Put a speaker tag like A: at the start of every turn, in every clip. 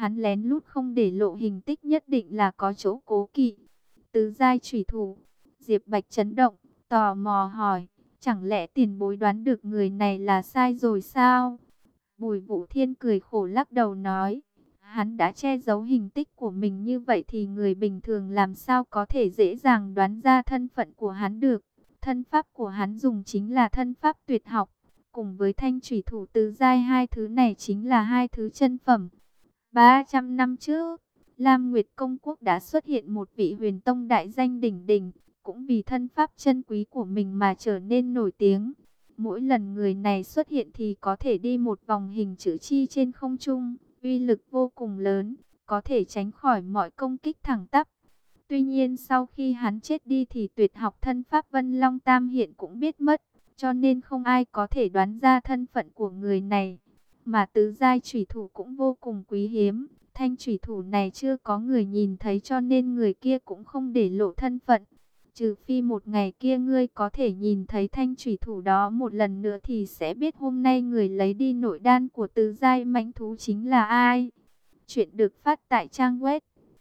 A: Hắn lén lút không để lộ hình tích nhất định là có chỗ cố kỵ. Tứ giai chủy thủ. Diệp Bạch chấn động, tò mò hỏi, chẳng lẽ tiền bối đoán được người này là sai rồi sao? Bùi Vũ Thiên cười khổ lắc đầu nói, hắn đã che giấu hình tích của mình như vậy thì người bình thường làm sao có thể dễ dàng đoán ra thân phận của hắn được. Thân pháp của hắn dùng chính là thân pháp tuyệt học, cùng với thanh chủy thủ tứ giai, hai thứ này chính là hai thứ chân phẩm. 300 năm trước, Lam Nguyệt Công Quốc đã xuất hiện một vị huyền tông đại danh đỉnh đỉnh, cũng vì thân pháp chân quý của mình mà trở nên nổi tiếng. Mỗi lần người này xuất hiện thì có thể đi một vòng hình chữ chi trên không trung, uy lực vô cùng lớn, có thể tránh khỏi mọi công kích thẳng tắp. Tuy nhiên sau khi hắn chết đi thì tuyệt học thân pháp Vân Long Tam Hiện cũng biết mất, cho nên không ai có thể đoán ra thân phận của người này. Mà tứ giai chủy thủ cũng vô cùng quý hiếm, thanh chủy thủ này chưa có người nhìn thấy cho nên người kia cũng không để lộ thân phận. Trừ phi một ngày kia ngươi có thể nhìn thấy thanh chủy thủ đó một lần nữa thì sẽ biết hôm nay người lấy đi nội đan của tứ giai mãnh thú chính là ai. Chuyện được phát tại trang web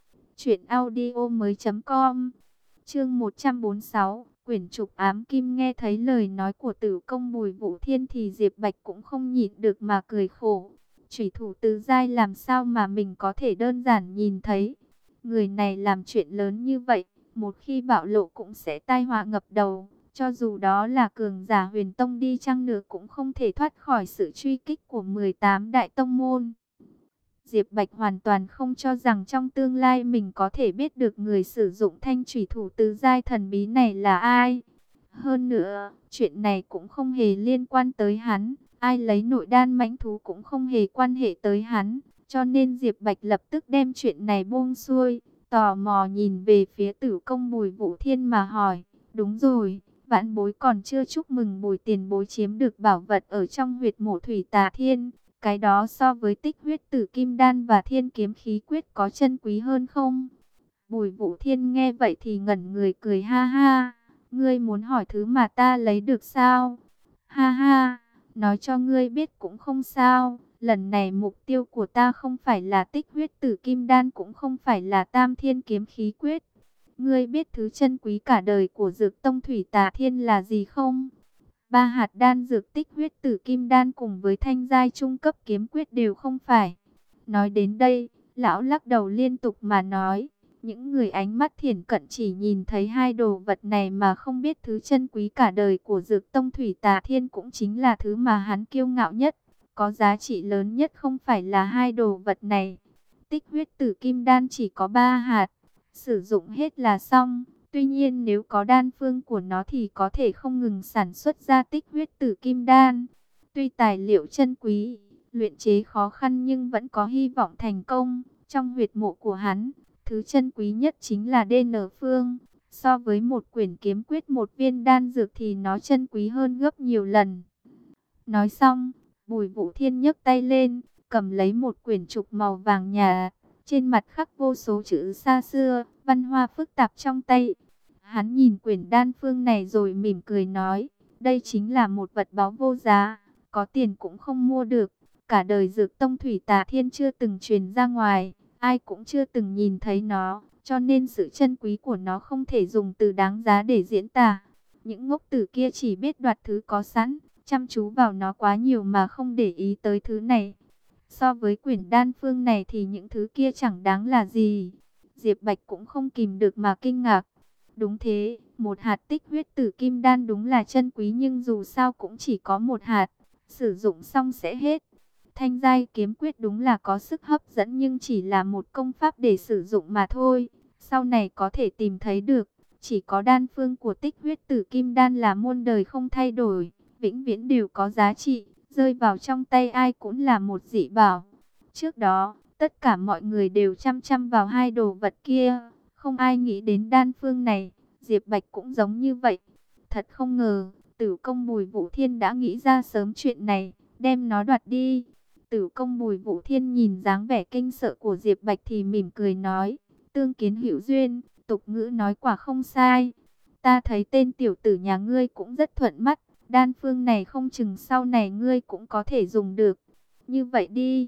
A: truyệnaudiomoi.com. Chương 146, quyển trục ám kim. Nghe thấy lời nói của Tử Công Bùi Vũ Thiên thì Diệp Bạch cũng không nhịn được mà cười khổ. Chủy thủ tứ giai làm sao mà mình có thể đơn giản nhìn thấy? Người này làm chuyện lớn như vậy, một khi bạo lộ cũng sẽ tai họa ngập đầu. Cho dù đó là cường giả huyền tông đi chăng nữa cũng không thể thoát khỏi sự truy kích của 18 đại tông môn. Diệp Bạch hoàn toàn không cho rằng trong tương lai mình có thể biết được người sử dụng thanh chủy thủ tứ giai thần bí này là ai. Hơn nữa, chuyện này cũng không hề liên quan tới hắn, ai lấy nội đan mãnh thú cũng không hề quan hệ tới hắn, cho nên Diệp Bạch lập tức đem chuyện này buông xuôi, tò mò nhìn về phía Tử Công Bùi Vũ Thiên mà hỏi, đúng rồi, vãn bối còn chưa chúc mừng Bùi tiền bối chiếm được bảo vật ở trong huyệt mộ Thủy Tà Thiên. Cái đó so với tích huyết tử kim đan và thiên kiếm khí quyết có chân quý hơn không? Bùi Vũ Thiên nghe vậy thì ngẩn người cười ha ha. Ngươi muốn hỏi thứ mà ta lấy được sao? Ha ha, nói cho ngươi biết cũng không sao. Lần này mục tiêu của ta không phải là tích huyết tử kim đan, cũng không phải là tam thiên kiếm khí quyết. Ngươi biết thứ chân quý cả đời của Dược Tông Thủy Tà Thiên là gì không? 3 hạt đan dược tích huyết tử kim đan cùng với thanh giai trung cấp kiếm quyết đều không phải. Nói đến đây, lão lắc đầu liên tục mà nói, những người ánh mắt thiển cận chỉ nhìn thấy hai đồ vật này mà không biết thứ chân quý cả đời của Dược Tông Thủy Tà Thiên cũng chính là thứ mà hắn kiêu ngạo nhất, có giá trị lớn nhất không phải là hai đồ vật này. Tích huyết tử kim đan chỉ có 3 hạt, sử dụng hết là xong. Tuy nhiên nếu có đan phương của nó thì có thể không ngừng sản xuất ra tích huyết tử kim đan. Tuy tài liệu chân quý, luyện chế khó khăn nhưng vẫn có hy vọng thành công. Trong huyệt mộ của hắn, thứ chân quý nhất chính là DN phương. So với một quyển kiếm quyết, một viên đan dược thì nó chân quý hơn gấp nhiều lần. Nói xong, Bùi Vũ Thiên nhấc tay lên, cầm lấy một quyển trục màu vàng nhạt. Trên mặt khắc vô số chữ xa xưa, văn hoa phức tạp trong tay. Hắn nhìn quyển đan phương này rồi mỉm cười nói, đây chính là một vật báu vô giá, có tiền cũng không mua được. Cả đời Dược Tông Thủy Tà Thiên chưa từng truyền ra ngoài, ai cũng chưa từng nhìn thấy nó, cho nên sự chân quý của nó không thể dùng từ đáng giá để diễn tả. Những ngốc tử kia chỉ biết đoạt thứ có sẵn, chăm chú vào nó quá nhiều mà không để ý tới thứ này. So với quyển đan phương này thì những thứ kia chẳng đáng là gì. Diệp Bạch cũng không kìm được mà kinh ngạc. Đúng thế, một hạt tích huyết tử kim đan đúng là chân quý nhưng dù sao cũng chỉ có một hạt, sử dụng xong sẽ hết. Thanh giai kiếm quyết đúng là có sức hấp dẫn nhưng chỉ là một công pháp để sử dụng mà thôi. Sau này có thể tìm thấy được, chỉ có đan phương của tích huyết tử kim đan là muôn đời không thay đổi, vĩnh viễn đều có giá trị, rơi vào trong tay ai cũng là một dị bảo. Trước đó, tất cả mọi người đều chăm chăm vào hai đồ vật kia, không ai nghĩ đến đan phương này. Diệp Bạch cũng giống như vậy. Thật không ngờ, Tử Công Bùi Vũ Thiên đã nghĩ ra sớm chuyện này, đem nó đoạt đi. Tử Công Bùi Vũ Thiên nhìn dáng vẻ kinh sợ của Diệp Bạch thì mỉm cười nói, tương kiến hữu duyên, tục ngữ nói quả không sai. Ta thấy tên tiểu tử nhà ngươi cũng rất thuận mắt, đan phương này không chừng sau này ngươi cũng có thể dùng được. Như vậy đi,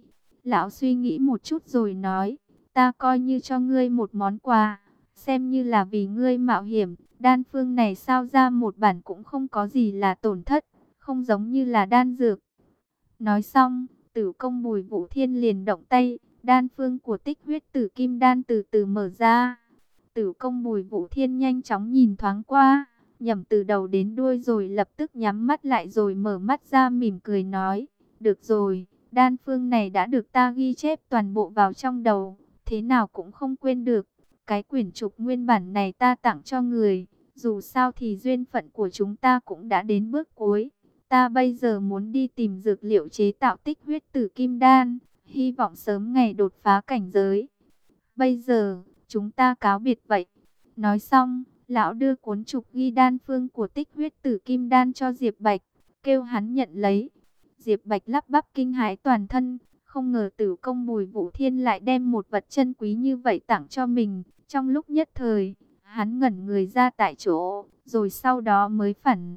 A: Lão suy nghĩ một chút rồi nói, ta coi như cho ngươi một món quà, xem như là vì ngươi mạo hiểm. Đan phương này sao ra một bản cũng không có gì là tổn thất, không giống như là đan dược. Nói xong, Tử Công Bùi Vũ Thiên liền động tay, đan phương của Tích Huyết Tử Kim Đan từ từ mở ra. Tử Công Bùi Vũ Thiên nhanh chóng nhìn thoáng qua, nhẩm từ đầu đến đuôi rồi lập tức nhắm mắt lại rồi mở mắt ra mỉm cười nói, được rồi, đan phương này đã được ta ghi chép toàn bộ vào trong đầu, thế nào cũng không quên được. Cái quyển trục nguyên bản này ta tặng cho người, dù sao thì duyên phận của chúng ta cũng đã đến bước cuối. Ta bây giờ muốn đi tìm dược liệu chế tạo Tích Huyết Tử Kim Đan, hy vọng sớm ngày đột phá cảnh giới. Bây giờ, chúng ta cáo biệt vậy. Nói xong, lão đưa cuốn trục ghi đan phương của Tích Huyết Tử Kim Đan cho Diệp Bạch, kêu hắn nhận lấy. Diệp Bạch lắp bắp kinh hãi toàn thân, không ngờ Tử Công Bùi Vũ Thiên lại đem một vật chân quý như vậy tặng cho mình. Trong lúc nhất thời, hắn ngẩn người ra tại chỗ, rồi sau đó mới phản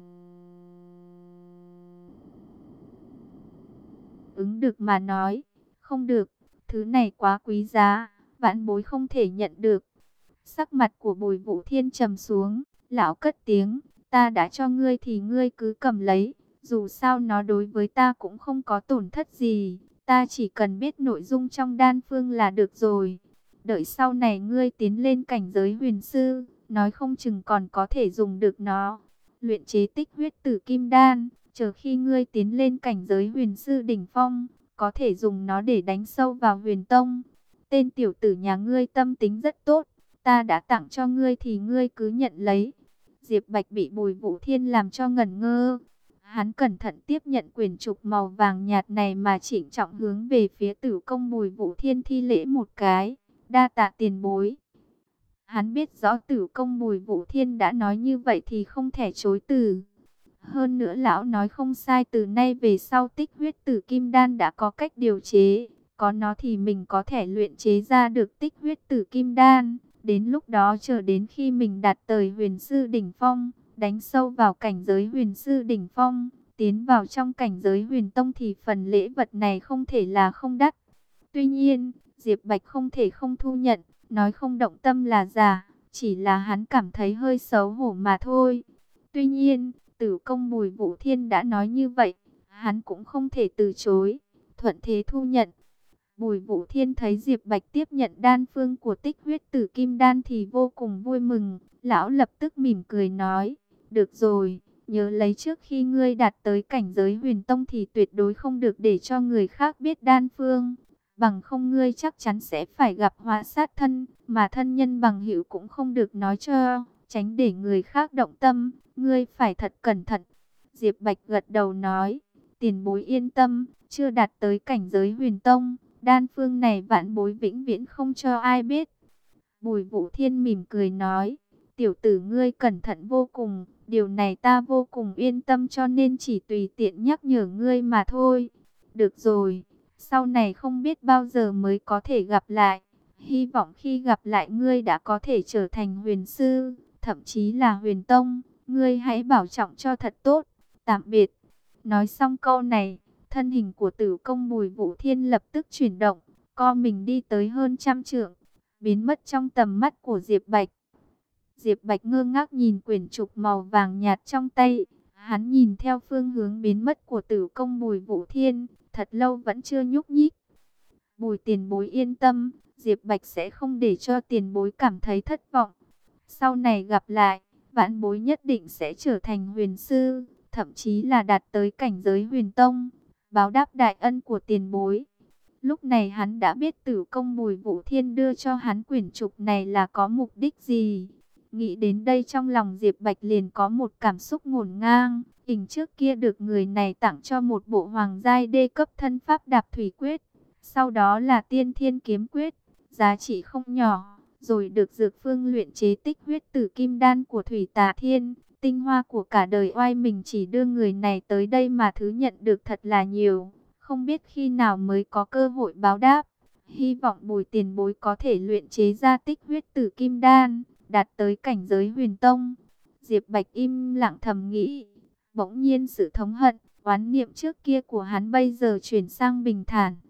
A: ứng được mà nói, không được, thứ này quá quý giá, vãn bối không thể nhận được. Sắc mặt của Bùi Vũ Thiên trầm xuống, lão cất tiếng, ta đã cho ngươi thì ngươi cứ cầm lấy, dù sao nó đối với ta cũng không có tổn thất gì, ta chỉ cần biết nội dung trong đan phương là được rồi. Đợi sau này ngươi tiến lên cảnh giới huyền sư, nói không chừng còn có thể dùng được nó. Luyện chế Tích Huyết Tử Kim Đan, chờ khi ngươi tiến lên cảnh giới huyền sư đỉnh phong, có thể dùng nó để đánh sâu vào huyền tông. Tên tiểu tử nhà ngươi tâm tính rất tốt, ta đã tặng cho ngươi thì ngươi cứ nhận lấy. Diệp Bạch bị Bùi Vũ Thiên làm cho ngẩn ngơ. Hắn cẩn thận tiếp nhận quyển trục màu vàng nhạt này mà trịnh trọng hướng về phía Tử Công Bùi Vũ Thiên thi lễ một cái, đa tạ tiền bối. Hắn biết rõ Tử Công Bùi Vũ Thiên đã nói như vậy thì không thể chối từ. Hơn nữa lão nói không sai, từ nay về sau Tích Huyết Tử Kim Đan đã có cách điều chế, có nó thì mình có thể luyện chế ra được Tích Huyết Tử Kim Đan. Đến lúc đó chờ đến khi mình đạt tới huyền sư đỉnh phong, đánh sâu vào cảnh giới huyền sư đỉnh phong, tiến vào trong cảnh giới huyền tông thì phần lễ vật này không thể là không đắt. Tuy nhiên, Diệp Bạch không thể không thu nhận, nói không động tâm là giả, chỉ là hắn cảm thấy hơi xấu hổ mà thôi. Tuy nhiên, Tử Công Bùi Vũ Thiên đã nói như vậy, hắn cũng không thể từ chối, thuận thế thu nhận. Bùi Vũ Thiên thấy Diệp Bạch tiếp nhận đan phương của Tích Huyết Tử Kim Đan thì vô cùng vui mừng, lão lập tức mỉm cười nói, được rồi, nhớ lấy trước khi ngươi đạt tới cảnh giới huyền tông thì tuyệt đối không được để cho người khác biết đan phương, bằng không ngươi chắc chắn sẽ phải gặp họa sát thân, mà thân nhân bằng hữu cũng không được nói cho, tránh để người khác động tâm, ngươi phải thật cẩn thận. Diệp Bạch gật đầu nói, tiền bối yên tâm, chưa đạt tới cảnh giới huyền tông, đan phương này vãn bối vĩnh viễn không cho ai biết. Bùi Vũ Thiên mỉm cười nói, tiểu tử ngươi cẩn thận vô cùng, điều này ta vô cùng yên tâm cho nên chỉ tùy tiện nhắc nhở ngươi mà thôi. Được rồi, sau này không biết bao giờ mới có thể gặp lại. Hy vọng khi gặp lại ngươi đã có thể trở thành huyền sư, thậm chí là huyền tông. Ngươi hãy bảo trọng cho thật tốt. Tạm biệt. Nói xong câu này, thân hình của Tử Công Bùi Vũ Thiên lập tức chuyển động, co mình đi tới hơn 100 trượng, biến mất trong tầm mắt của Diệp Bạch. Diệp Bạch ngơ ngác nhìn quyển trục màu vàng nhạt trong tay, hắn nhìn theo phương hướng biến mất của Tử Công Bùi Vũ Thiên, thật lâu vẫn chưa nhúc nhích. Bùi tiền bối yên tâm, Diệp Bạch sẽ không để cho tiền bối cảm thấy thất vọng. Sau này gặp lại, vãn bối nhất định sẽ trở thành huyền sư, thậm chí là đạt tới cảnh giới huyền tông, báo đáp đại ân của tiền bối. Lúc này hắn đã biết Tử Công Bùi Vũ Thiên đưa cho hắn quyển trục này là có mục đích gì. Nghĩ đến đây trong lòng Diệp Bạch liền có một cảm xúc ngổn ngang. Hình trước kia được người này tặng cho một bộ hoàng giai đê cấp thân pháp đạp thủy quyết, sau đó là tiên thiên kiếm quyết, giá trị không nhỏ. Rồi được dược phương luyện chế Tích Huyết Tử Kim Đan của Thủy Tà Thiên, tinh hoa của cả đời oai mình chỉ đưa người này tới đây mà thứ nhận được thật là nhiều. Không biết khi nào mới có cơ hội báo đáp. Hy vọng Bùi tiền bối có thể luyện chế ra Tích Huyết Tử Kim Đan, đạt tới cảnh giới huyền tông. Diệp Bạch im lặng thầm nghĩ. Bỗng nhiên sự thống hận, oán niệm trước kia của hắn bây giờ chuyển sang bình thản.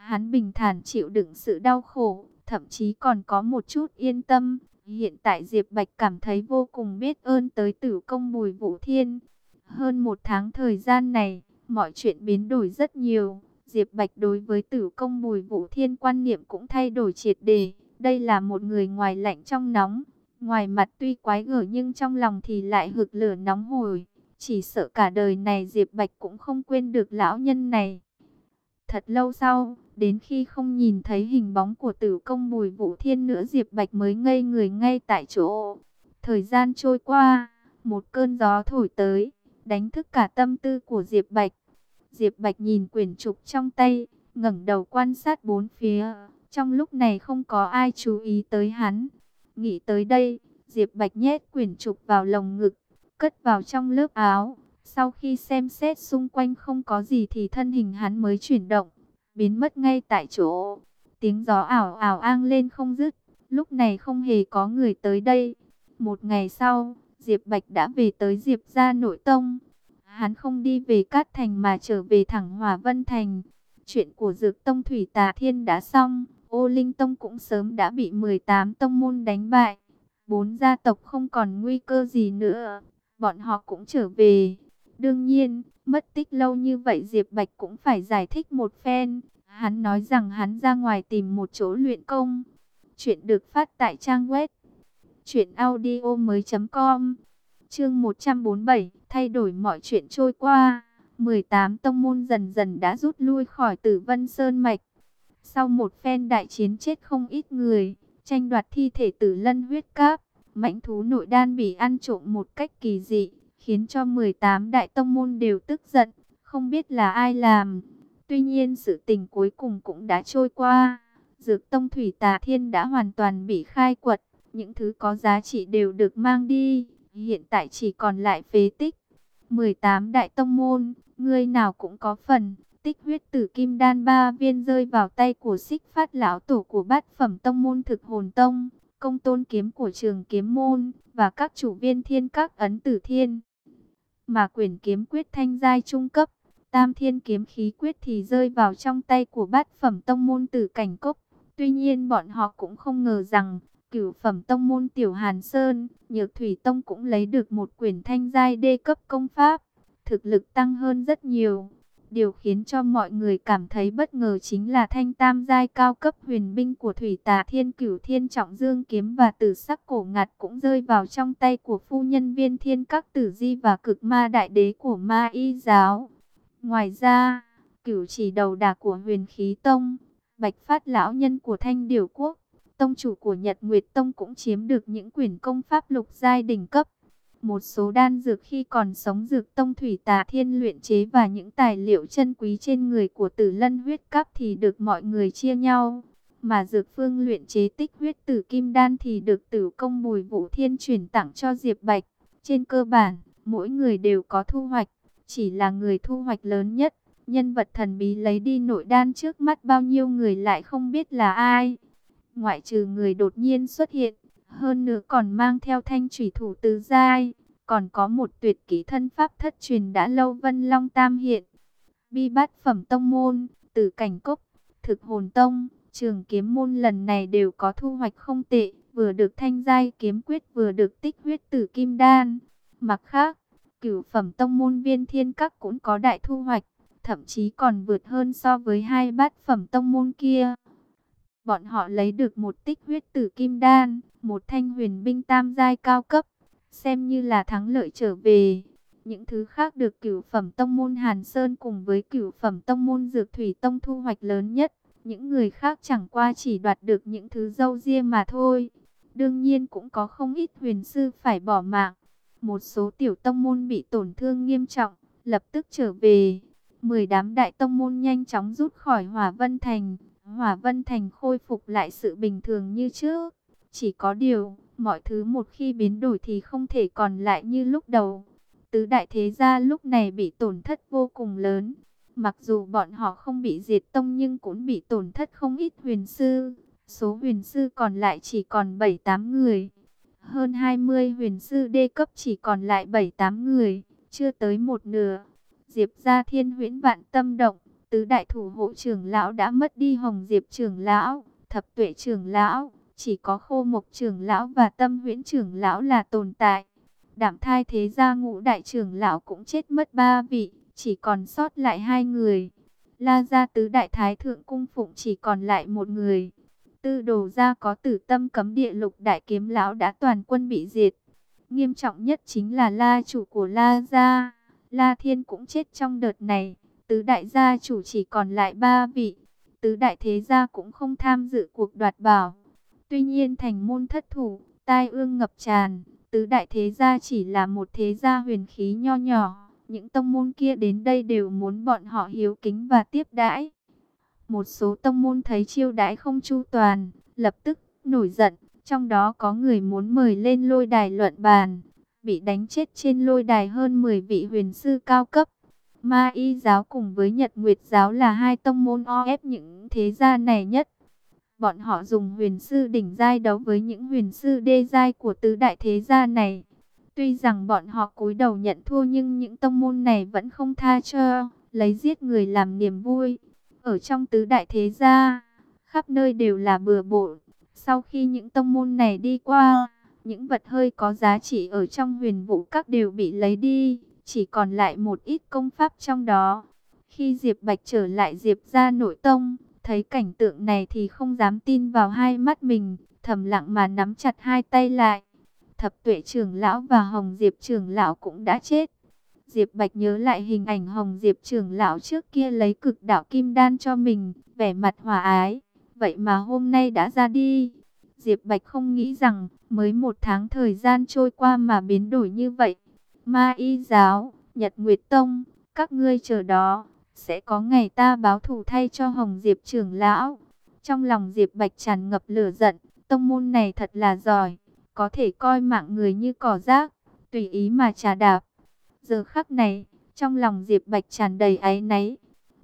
A: Hắn bình thản chịu đựng sự đau khổ, thậm chí còn có một chút yên tâm. Hiện tại Diệp Bạch cảm thấy vô cùng biết ơn tới Tử Công Bùi Vũ Thiên. Hơn một tháng thời gian này, mọi chuyện biến đổi rất nhiều. Diệp Bạch đối với Tử Công Bùi Vũ Thiên quan niệm cũng thay đổi triệt để. Đây là một người ngoài lạnh trong nóng, ngoài mặt tuy quái gở nhưng trong lòng thì lại hực lửa nóng hổi. Chỉ sợ cả đời này Diệp Bạch cũng không quên được lão nhân này. Thật lâu sau, đến khi không nhìn thấy hình bóng của Tử Công Bùi Vũ Thiên nữa, Diệp Bạch mới ngây người ngay tại chỗ. Thời gian trôi qua, một cơn gió thổi tới, đánh thức cả tâm tư của Diệp Bạch. Diệp Bạch nhìn quyển trục trong tay, ngẩng đầu quan sát bốn phía. Trong lúc này không có ai chú ý tới hắn. Nghĩ tới đây, Diệp Bạch nhét quyển trục vào lồng ngực, cất vào trong lớp áo. Sau khi xem xét xung quanh không có gì thì thân hình hắn mới chuyển động, biến mất ngay tại chỗ. Tiếng gió ảo ảo ang lên không dứt, lúc này không hề có người tới đây. Một ngày sau, Diệp Bạch đã về tới Diệp gia nội tông. Hắn không đi về Cát Thành mà trở về thẳng Hỏa Vân Thành. Chuyện của Dược Tông Thủy Tà Thiên đã xong, Ô Linh Tông cũng sớm đã bị 18 tông môn đánh bại. 4 gia tộc không còn nguy cơ gì nữa, bọn họ cũng trở về. Đương nhiên, mất tích lâu như vậy Diệp Bạch cũng phải giải thích một phen. Hắn nói rằng hắn ra ngoài tìm một chỗ luyện công. Chuyện được phát tại trang web truyệnaudiomoi.com. Chương 147, thay đổi mọi chuyện trôi qua. 18 tông môn dần dần đã rút lui khỏi Tử Vân Sơn mạch. Sau một phen đại chiến chết không ít người, tranh đoạt thi thể Tử Lân huyết cáp, mãnh thú nội đan bị ăn trộm một cách kỳ dị, khiến cho 18 đại tông môn đều tức giận, không biết là ai làm. Tuy nhiên sự tình cuối cùng cũng đã trôi qua. Dược Tông Thủy Tà Thiên đã hoàn toàn bị khai quật, những thứ có giá trị đều được mang đi, hiện tại chỉ còn lại phế tích. 18 đại tông môn, người nào cũng có phần. Tích huyết tử kim đan 3 viên rơi vào tay của Xích Phát lão tổ của bát phẩm tông môn Thực Hồn Tông, Công Tôn kiếm của Trường Kiếm môn và các chủ viên thiên các ấn Tử Thiên. Mà quyển kiếm quyết thanh giai trung cấp, Tam Thiên kiếm khí quyết thì rơi vào trong tay của bát phẩm tông môn Tử Cảnh Cốc. Tuy nhiên bọn họ cũng không ngờ rằng Cửu phẩm tông môn Tiểu Hàn Sơn, Nhược Thủy Tông cũng lấy được một quyển thanh giai đê cấp công pháp, thực lực tăng hơn rất nhiều. Điều khiến cho mọi người cảm thấy bất ngờ chính là thanh tam giai cao cấp huyền binh của Thủy Tà Thiên, Cửu Thiên Trọng Dương kiếm và Tử Sắc Cổ Ngạt cũng rơi vào trong tay của phu nhân viên thiên các Tử Di và Cực Ma Đại Đế của Ma Y giáo. Ngoài ra, Cửu Chỉ Đầu Đà của Huyền Khí Tông, Bạch Phát lão nhân của Thanh Điểu Quốc, tông chủ của Nhật Nguyệt Tông cũng chiếm được những quyển công pháp lục giai đỉnh cấp. Một số đan dược khi còn sống Dược Tông Thủy Tà Thiên luyện chế và những tài liệu chân quý trên người của Tử Lân huyết cáp thì được mọi người chia nhau. Mà dược phương luyện chế Tích huyết tử kim đan thì được Tử Công Bùi Vũ Thiên chuyển tặng cho Diệp Bạch. Trên cơ bản, mỗi người đều có thu hoạch, chỉ là người thu hoạch lớn nhất, nhân vật thần bí lấy đi nội đan trước mắt bao nhiêu người lại không biết là ai. Ngoại trừ người đột nhiên xuất hiện, hơn nữa còn mang theo thanh thủy thủ tứ giai, còn có một tuyệt kỹ thân pháp thất truyền đã lâu Vân Long Tam hiện. Bi bát phẩm tông môn, Tử Cảnh Cốc, Thực Hồn Tông, Trường Kiếm môn lần này đều có thu hoạch không tệ, vừa được thanh giai kiếm quyết vừa được tích huyết tử kim đan. Mặt khác, Cửu phẩm tông môn Viên Thiên Các cũng có đại thu hoạch, thậm chí còn vượt hơn so với hai bát phẩm tông môn kia. Bọn họ lấy được một tích huyết tử kim đan, một thanh huyền binh tam giai cao cấp, xem như là thắng lợi trở về. Những thứ khác được Cửu phẩm tông môn Hàn Sơn cùng với Cửu phẩm tông môn Dược Thủy Tông thu hoạch lớn nhất. Những người khác chẳng qua chỉ đoạt được những thứ râu ria mà thôi. Đương nhiên cũng có không ít huyền sư phải bỏ mạng. Một số tiểu tông môn bị tổn thương nghiêm trọng, lập tức trở về. 10 đám đại tông môn nhanh chóng rút khỏi Hỏa Vân Thành. Hỏa Vân Thành khôi phục lại sự bình thường như trước. Chỉ có điều, mọi thứ một khi biến đổi thì không thể còn lại như lúc đầu. Tứ đại thế gia lúc này bị tổn thất vô cùng lớn. Mặc dù bọn họ không bị diệt tông nhưng cũng bị tổn thất không ít huyền sư. Số huyền sư còn lại chỉ còn 7-8 người. Hơn 20 huyền sư đê cấp chỉ còn lại 7-8 người, chưa tới một nửa. Diệp gia Thiên Huyễn vạn tâm động, Tứ đại thủ hộ trưởng lão đã mất đi Hồng Diệp trưởng lão, Thập Tuệ trưởng lão, chỉ có Khô Mộc trưởng lão và Tâm Huyễn trưởng lão là tồn tại. Đảm Thai thế gia ngũ đại trưởng lão cũng chết mất 3 vị, chỉ còn sót lại 2 người. La gia tứ đại thái thượng cung phụng chỉ còn lại 1 người. Tư Đồ gia có Tử Tâm cấm địa lục đại kiếm lão đã toàn quân bị diệt. Nghiêm trọng nhất chính là La chủ của La gia, La Thiên cũng chết trong đợt này. Tứ đại gia chủ chỉ còn lại 3 vị. Tứ đại thế gia cũng không tham dự cuộc đoạt bảo. Tuy nhiên thành môn thất thủ, tai ương ngập tràn. Tứ đại thế gia chỉ là một thế gia huyền khí nho nhỏ. Những tông môn kia đến đây đều muốn bọn họ hiếu kính và tiếp đãi. Một số tông môn thấy chiêu đãi không chu toàn, lập tức nổi giận. Trong đó có người muốn mời lên lôi đài luận bàn. Bị đánh chết trên lôi đài hơn 10 vị huyền sư cao cấp. Ma Y giáo cùng với Nhật Nguyệt giáo là 2 tông môn o ép những thế gia này nhất. Bọn họ dùng huyền sư đỉnh giai đấu với những huyền sư đê giai của tứ đại thế gia này. Tuy rằng bọn họ cúi đầu nhận thua nhưng những tông môn này vẫn không tha cho, lấy giết người làm niềm vui. Ở trong tứ đại thế gia, khắp nơi đều là bừa bộn. Sau khi những tông môn này đi qua, những vật hơi có giá trị ở trong huyền vũ các đều bị lấy đi, chỉ còn lại một ít công pháp trong đó. Khi Diệp Bạch trở lại Diệp gia nội tông, thấy cảnh tượng này thì không dám tin vào hai mắt mình, thầm lặng mà nắm chặt hai tay lại. Thập Tuệ trưởng lão và Hồng Diệp trưởng lão cũng đã chết. Diệp Bạch nhớ lại hình ảnh Hồng Diệp trưởng lão trước kia lấy cực đạo kim đan cho mình, vẻ mặt hòa ái, vậy mà hôm nay đã ra đi. Diệp Bạch không nghĩ rằng mới 1 tháng thời gian trôi qua mà biến đổi như vậy. Ma Y giáo, Nhật Nguyệt tông, các ngươi chờ đó, sẽ có ngày ta báo thù thay cho Hồng Diệp trưởng lão. Trong lòng Diệp Bạch tràn ngập lửa giận, tông môn này thật là giỏi, có thể coi mạng người như cỏ rác, tùy ý mà chà đạp. Giờ khắc này, trong lòng Diệp Bạch tràn đầy áy náy.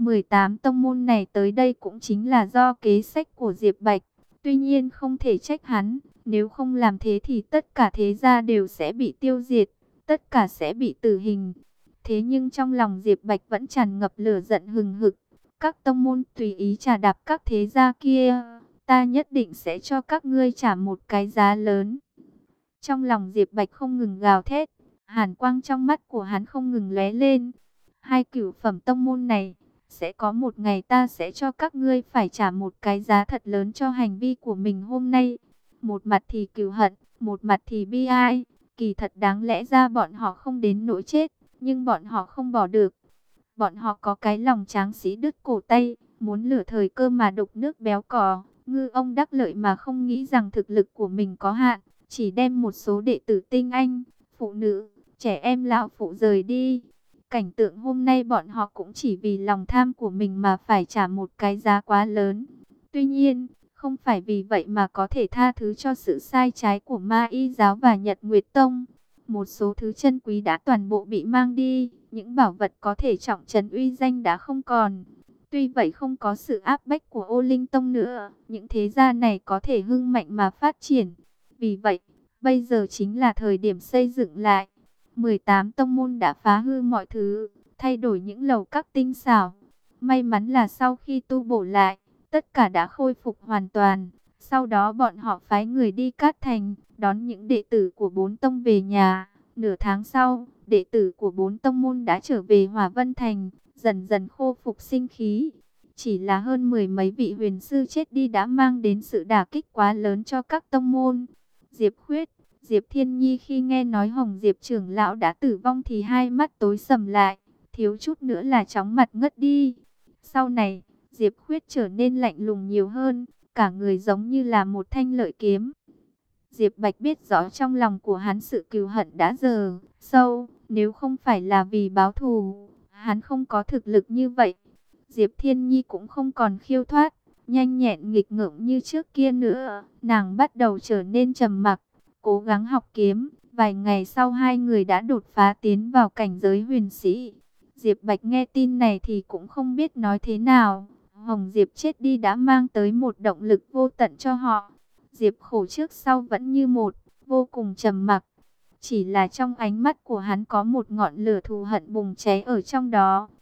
A: 18 tông môn này tới đây cũng chính là do kế sách của Diệp Bạch. Tuy nhiên không thể trách hắn, nếu không làm thế thì tất cả thế gia đều sẽ bị tiêu diệt, tất cả sẽ bị tử hình. Thế nhưng trong lòng Diệp Bạch vẫn tràn ngập lửa giận hừng hực. Các tông môn tùy ý trà đạp các thế gia kia, ta nhất định sẽ cho các ngươi trả một cái giá lớn. Trong lòng Diệp Bạch không ngừng gào thét, hàn quang trong mắt của hắn không ngừng lóe lên. 2 cửu phẩm tông môn này, sẽ có một ngày ta sẽ cho các ngươi phải trả một cái giá thật lớn cho hành vi của mình hôm nay. Một mặt thì cừu hận, một mặt thì bi ai. Kỳ thật đáng lẽ ra bọn họ không đến nỗi chết, nhưng bọn họ không bỏ được. Bọn họ có cái lòng tráng sĩ đứt cổ tay, muốn lửa thời cơ mà đục nước béo cò. Ngư ông đắc lợi mà không nghĩ rằng thực lực của mình có hạn, chỉ đem một số đệ tử tinh anh, phụ nữ, trẻ em lão phụ rời đi. Cảnh tượng hôm nay bọn họ cũng chỉ vì lòng tham của mình mà phải trả một cái giá quá lớn. Tuy nhiên, không phải vì vậy mà có thể tha thứ cho sự sai trái của Ma Y giáo và Nhật Nguyệt tông. Một số thứ chân quý đã toàn bộ bị mang đi, những bảo vật có thể trọng trấn uy danh đã không còn. Tuy vậy không có sự áp bách của Ô Linh tông nữa, những thế gia này có thể hưng mạnh mà phát triển. Vì vậy, bây giờ chính là thời điểm xây dựng lại. 18 tông môn đã phá hư mọi thứ, thay đổi những lầu các tinh xảo. May mắn là sau khi tu bổ lại, tất cả đã khôi phục hoàn toàn. Sau đó bọn họ phái người đi Cát Thành, đón những đệ tử của 4 tông về nhà. Nửa tháng sau, đệ tử của 4 tông môn đã trở về Hỏa Vân Thành, dần dần khôi phục sinh khí. Chỉ là hơn 10 mấy vị huyền sư chết đi đã mang đến sự đả kích quá lớn cho các tông môn. Diệp Khuyết, Diệp Thiên Nhi khi nghe nói Hồng Diệp trưởng lão đã tử vong thì hai mắt tối sầm lại, thiếu chút nữa là chóng mặt ngất đi. Sau này, Diệp Khuyết trở nên lạnh lùng nhiều hơn, cả người giống như là một thanh lợi kiếm. Diệp Bạch biết rõ trong lòng của hắn sự cừu hận đã dờ sâu, nếu không phải là vì báo thù, hắn không có thực lực như vậy. Diệp Thiên Nhi cũng không còn khiêu thoát, nhanh nhẹn nghịch ngợm như trước kia nữa, nàng bắt đầu trở nên trầm mặc, cố gắng học kiếm. Vài ngày sau 2 người đã đột phá tiến vào cảnh giới huyền sĩ. Diệp Bạch nghe tin này thì cũng không biết nói thế nào. Hồng Diệp chết đi đã mang tới một động lực vô tận cho họ. Diệp Khổ trước sau vẫn như một, vô cùng trầm mặc. Chỉ là trong ánh mắt của hắn có một ngọn lửa thù hận bùng cháy ở trong đó.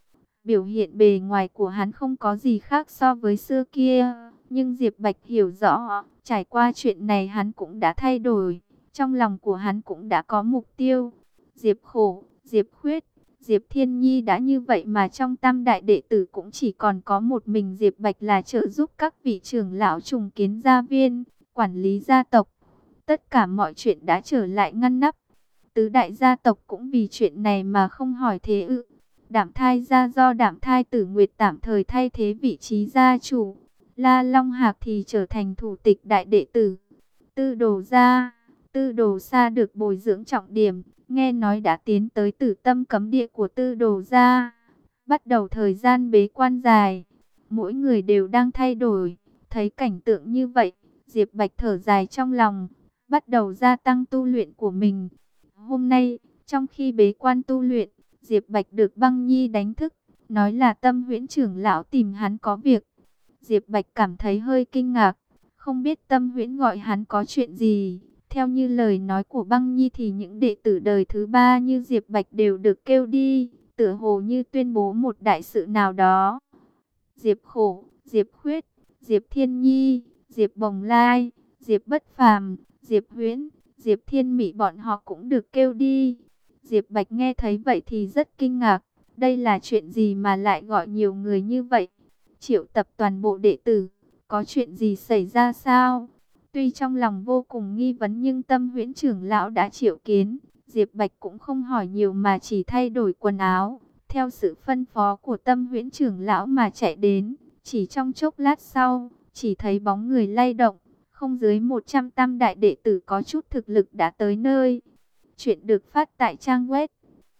A: Biểu hiện bề ngoài của hắn không có gì khác so với xưa kia, nhưng Diệp Bạch hiểu rõ, trải qua chuyện này hắn cũng đã thay đổi, trong lòng của hắn cũng đã có mục tiêu. Diệp Khổ, Diệp Khuyết, Diệp Thiên Nhi đã như vậy mà trong tam đại đệ tử cũng chỉ còn có một mình Diệp Bạch là trợ giúp các vị trưởng lão trùng kiến gia viên, quản lý gia tộc. Tất cả mọi chuyện đã trở lại ngăn nắp. Tứ đại gia tộc cũng vì chuyện này mà không hỏi thế ư. Đảm Thai gia do Đảm Thai Tử Nguyệt tạm thời thay thế vị trí gia chủ. La Long Hạc thì trở thành thủ tịch đại đệ tử. Tư Đồ gia, Tư Đồ Sa được bồi dưỡng trọng điểm, nghe nói đã tiến tới Tử Tâm cấm địa của Tư Đồ gia. Bắt đầu thời gian bế quan dài, mỗi người đều đang thay đổi. Thấy cảnh tượng như vậy, Diệp Bạch thở dài trong lòng, bắt đầu gia tăng tu luyện của mình. Hôm nay, trong khi bế quan tu luyện, Diệp Bạch được Băng Nhi đánh thức, nói là Tâm Huyễn trưởng lão tìm hắn có việc. Diệp Bạch cảm thấy hơi kinh ngạc, không biết Tâm Huyễn gọi hắn có chuyện gì. Theo như lời nói của Băng Nhi thì những đệ tử đời thứ ba như Diệp Bạch đều được kêu đi, tựa hồ như tuyên bố một đại sự nào đó. Diệp Khổ, Diệp Khuyết, Diệp Thiên Nhi, Diệp Bồng Lai, Diệp Bất Phàm, Diệp Huyễn, Diệp Thiên Mị bọn họ cũng được kêu đi. Diệp Bạch nghe thấy vậy thì rất kinh ngạc, đây là chuyện gì mà lại gọi nhiều người như vậy? Triệu tập toàn bộ đệ tử, có chuyện gì xảy ra sao? Tuy trong lòng vô cùng nghi vấn nhưng Tâm Huyễn trưởng lão đã triệu kiến, Diệp Bạch cũng không hỏi nhiều mà chỉ thay đổi quần áo, theo sự phân phó của Tâm Huyễn trưởng lão mà chạy đến. Chỉ trong chốc lát sau, chỉ thấy bóng người lay động, không dưới 100 tam đại đệ tử có chút thực lực đã tới nơi. Chuyện được phát tại trang web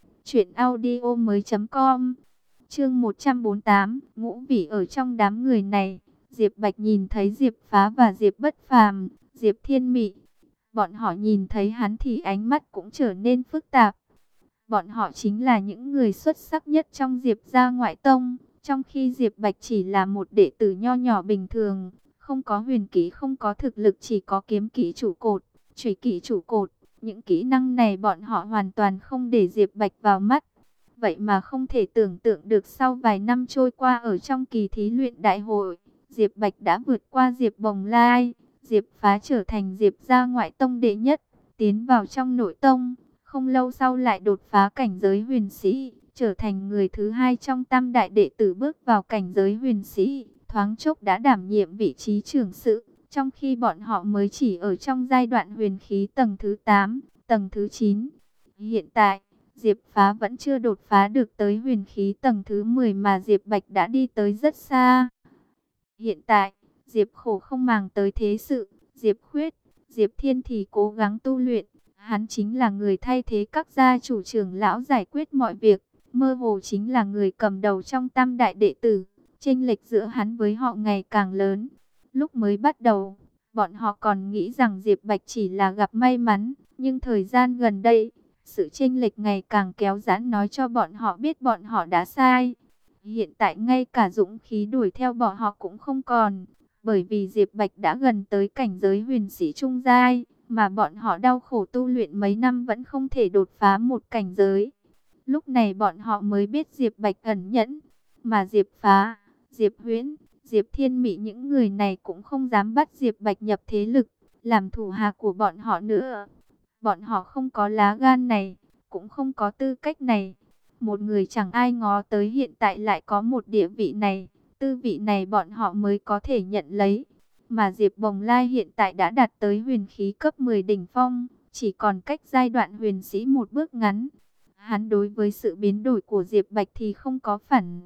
A: truyệnaudiomoi.com. Chương 148, Ngũ Vĩ ở trong đám người này. Diệp Bạch nhìn thấy Diệp Phá và Diệp Bất Phàm, Diệp Thiên Mị. Bọn họ nhìn thấy hắn thì ánh mắt cũng trở nên phức tạp. Bọn họ chính là những người xuất sắc nhất trong Diệp gia ngoại tông, trong khi Diệp Bạch chỉ là một đệ tử nho nhỏ bình thường, không có huyền kỹ, không có thực lực, chỉ có kiếm kỹ trụ cột, chủy kỹ trụ cột. Những kỹ năng này bọn họ hoàn toàn không để Diệp Bạch vào mắt. Vậy mà không thể tưởng tượng được sau vài năm trôi qua ở trong kỳ thí luyện đại hội, Diệp Bạch đã vượt qua Diệp Bồng Lai, Diệp Phá trở thành Diệp gia ngoại tông đệ nhất, tiến vào trong nội tông. Không lâu sau lại đột phá cảnh giới huyền sĩ, trở thành người thứ hai trong tam đại đệ tử bước vào cảnh giới huyền sĩ, thoáng chốc đã đảm nhiệm vị trí trưởng sự, trong khi bọn họ mới chỉ ở trong giai đoạn huyền khí tầng thứ 8, tầng thứ 9. Hiện tại, Diệp Phá vẫn chưa đột phá được tới huyền khí tầng thứ 10 mà Diệp Bạch đã đi tới rất xa. Hiện tại, Diệp Khổ không màng tới thế sự, Diệp Khuyết, Diệp Thiên thì cố gắng tu luyện. Hắn chính là người thay thế các gia chủ trưởng lão giải quyết mọi việc, mơ hồ chính là người cầm đầu trong tam đại đệ tử. Chênh lệch giữa hắn với họ ngày càng lớn. Lúc mới bắt đầu, bọn họ còn nghĩ rằng Diệp Bạch chỉ là gặp may mắn, nhưng thời gian gần đây, sự chênh lệch ngày càng kéo giãn nói cho bọn họ biết bọn họ đã sai. Hiện tại ngay cả dũng khí đuổi theo bọn họ cũng không còn, bởi vì Diệp Bạch đã gần tới cảnh giới huyền sĩ trung giai, mà bọn họ đau khổ tu luyện mấy năm vẫn không thể đột phá một cảnh giới. Lúc này bọn họ mới biết Diệp Bạch ẩn nhẫn, mà Diệp Phá, Diệp Huyễn, Diệp Thiên Mị những người này cũng không dám bắt Diệp Bạch nhập thế lực, làm thủ hạ của bọn họ nữa. Bọn họ không có lá gan này, cũng không có tư cách này. Một người chẳng ai ngó tới hiện tại lại có một địa vị này, tư vị này bọn họ mới có thể nhận lấy. Mà Diệp Bồng Lai hiện tại đã đạt tới huyền khí cấp 10 đỉnh phong, chỉ còn cách giai đoạn huyền sĩ một bước ngắn. Hắn đối với sự biến đổi của Diệp Bạch thì không có phản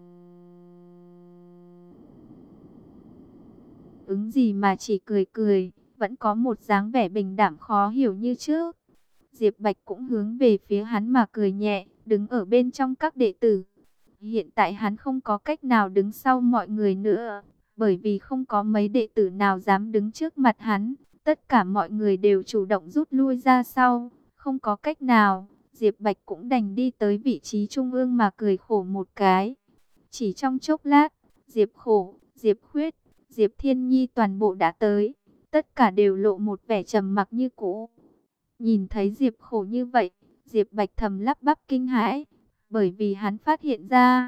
A: ứng gì mà chỉ cười cười, vẫn có một dáng vẻ bình đẳng khó hiểu như trước. Diệp Bạch cũng hướng về phía hắn mà cười nhẹ, đứng ở bên trong các đệ tử. Hiện tại hắn không có cách nào đứng sau mọi người nữa, bởi vì không có mấy đệ tử nào dám đứng trước mặt hắn. Tất cả mọi người đều chủ động rút lui ra sau, không có cách nào. Diệp Bạch cũng đành đi tới vị trí trung ương mà cười khổ một cái. Chỉ trong chốc lát, Diệp Khổ, Diệp Khuyết, Diệp Thiên Nhi toàn bộ đã tới. Tất cả đều lộ một vẻ trầm mặc như cũ. Nhìn thấy Diệp Khổ như vậy, Diệp Bạch thầm lắp bắp kinh hãi, bởi vì hắn phát hiện ra,